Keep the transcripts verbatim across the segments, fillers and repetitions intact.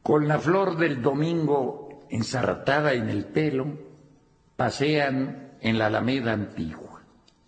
Con la flor del domingo ensartada en el pelo, pasean en la alameda antigua.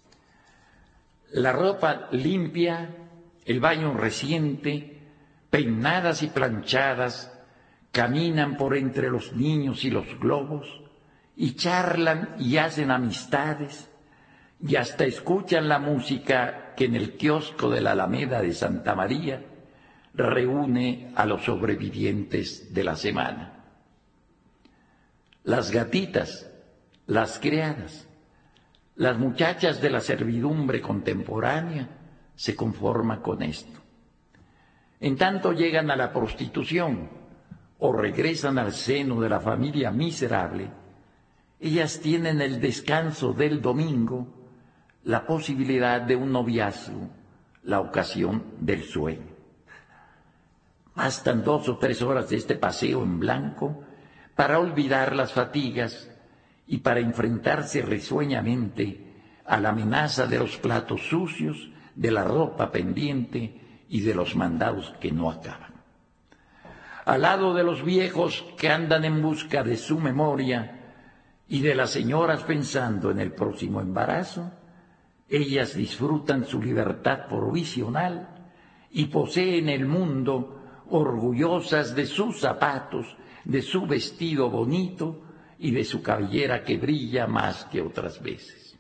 La ropa limpia, el baño reciente, peinadas y planchadas, caminan por entre los niños y los globos, y charlan y hacen amistades, y hasta escuchan la música que en el kiosco de la Alameda de Santa María reúne a los sobrevivientes de la semana. Las gatitas, las criadas, las muchachas de la servidumbre contemporánea se conforman con esto. En tanto llegan a la prostitución o regresan al seno de la familia miserable, ellas tienen el descanso del domingo, la posibilidad de un noviazgo, la ocasión del sueño. Bastan dos o tres horas de este paseo en blanco para olvidar las fatigas y para enfrentarse risueñamente a la amenaza de los platos sucios, de la ropa pendiente y de los mandados que no acaban. Al lado de los viejos que andan en busca de su memoria y de las señoras pensando en el próximo embarazo, ellas disfrutan su libertad provisional y poseen el mundo orgullosas de sus zapatos, de su vestido bonito y de su cabellera que brilla más que otras veces.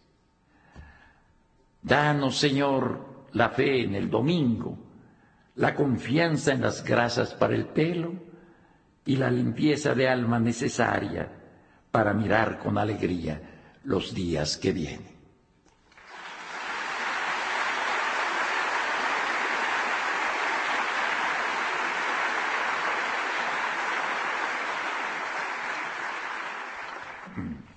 Danos, Señor, la fe en el domingo, la confianza en las grasas para el pelo y la limpieza de alma necesaria para mirar con alegría los días que vienen. Mm.